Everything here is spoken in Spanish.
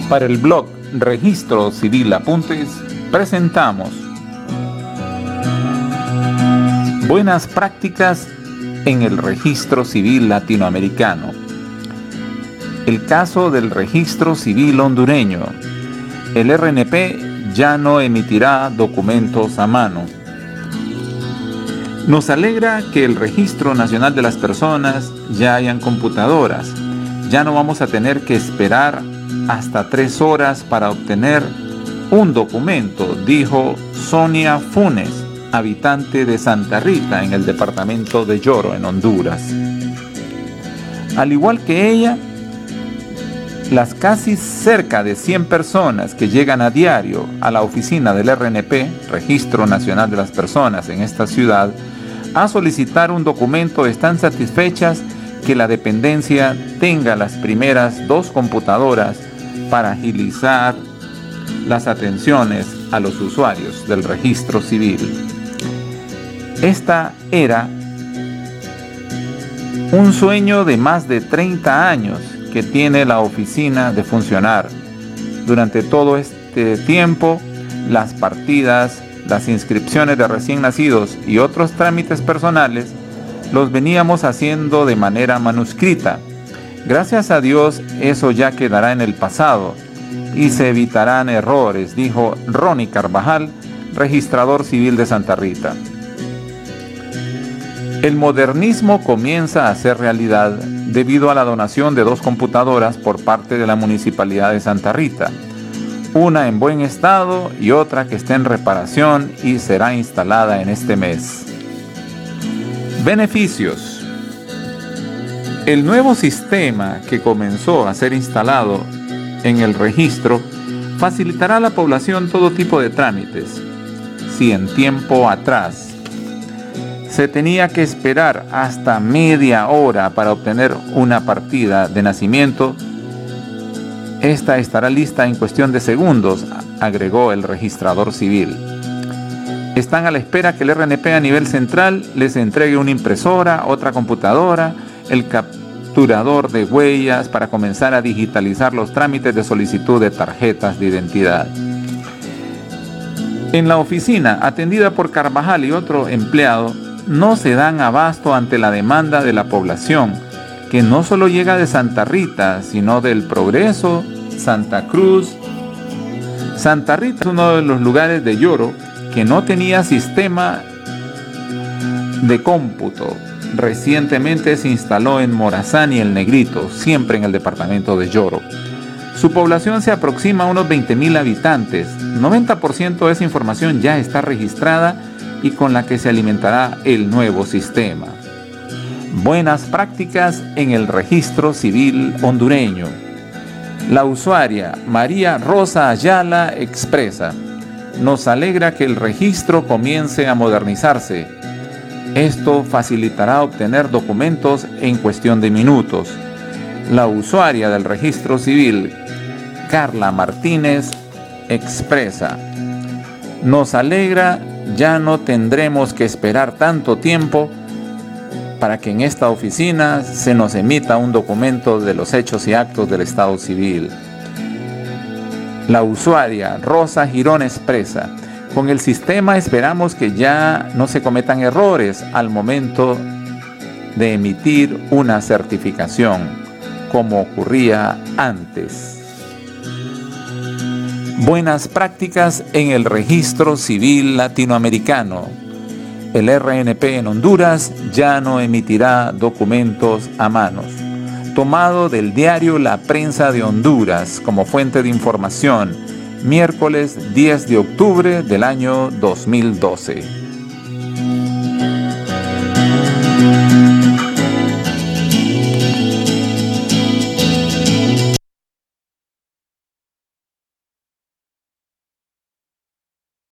Para el blog Registro Civil Apuntes, presentamos Buenas prácticas en el registro civil latinoamericano. El caso del registro civil hondureño. El RNP ya no emitirá documentos a mano. Nos alegra que el Registro Nacional de las Personas ya hayan computadoras. Ya no vamos a tener que esperar hasta 3 horas para obtener un documento, dijo Sonia Funes, habitante de Santa Rita, en el departamento de Yoro, en Honduras. Al igual que ella, las casi cerca de 100 personas que llegan a diario a la oficina del RNP, Registro Nacional de las Personas, en esta ciudad, a solicitar un documento, están satisfechas que la dependencia tenga las primeras 2 computadoras para agilizar las atenciones a los usuarios del registro civil. Esta era un sueño de más de 30 años que tiene la oficina de funcionar. Durante todo este tiempo, las partidas, las inscripciones de recién nacidos y otros trámites personales los veníamos haciendo de manera manuscrita. Gracias a Dios, eso ya quedará en el pasado y se evitarán errores, dijo Ronnie Carvajal, registrador civil de Santa Rita. El modernismo comienza a ser realidad debido a la donación de 2 computadoras por parte de la Municipalidad de Santa Rita, una en buen estado y otra que está en reparación y será instalada en este mes. Beneficios. El nuevo sistema que comenzó a ser instalado en el registro facilitará a la población todo tipo de trámites. Si en tiempo atrás se tenía que esperar hasta media hora para obtener una partida de nacimiento, esta estará lista en cuestión de segundos, agregó el registrador civil. Están a la espera que el RNP a nivel central les entregue una impresora, otra computadora, el capturador de huellas para comenzar a digitalizar los trámites de solicitud de tarjetas de identidad. En la oficina, atendida por Carvajal y otro empleado, no se dan abasto ante la demanda de la población, que no solo llega de Santa Rita, sino del Progreso, Santa Cruz. Santa Rita es uno de los lugares de Yoro que no tenía sistema de cómputo. Recientemente se instaló en Morazán y El Negrito, siempre en el departamento de Yoro. Su población se aproxima a unos 20,000 habitantes. 90% de esa información ya está registrada y con la que se alimentará el nuevo sistema. Buenas prácticas en el registro civil hondureño. La usuaria María Rosa Ayala expresa: nos alegra que el registro comience a modernizarse. Esto facilitará obtener documentos en cuestión de minutos. La usuaria del registro civil, Carla Martínez, expresa: nos alegra, ya no tendremos que esperar tanto tiempo para que en esta oficina se nos emita un documento de los hechos y actos del Estado civil. La usuaria Rosa Girón expresa: con el sistema esperamos que ya no se cometan errores al momento de emitir una certificación, como ocurría antes. Buenas prácticas en el registro civil latinoamericano. El RNP en Honduras ya no emitirá documentos a manos. Tomado del diario La Prensa de Honduras como fuente de información, miércoles 10 de octubre del año 2012.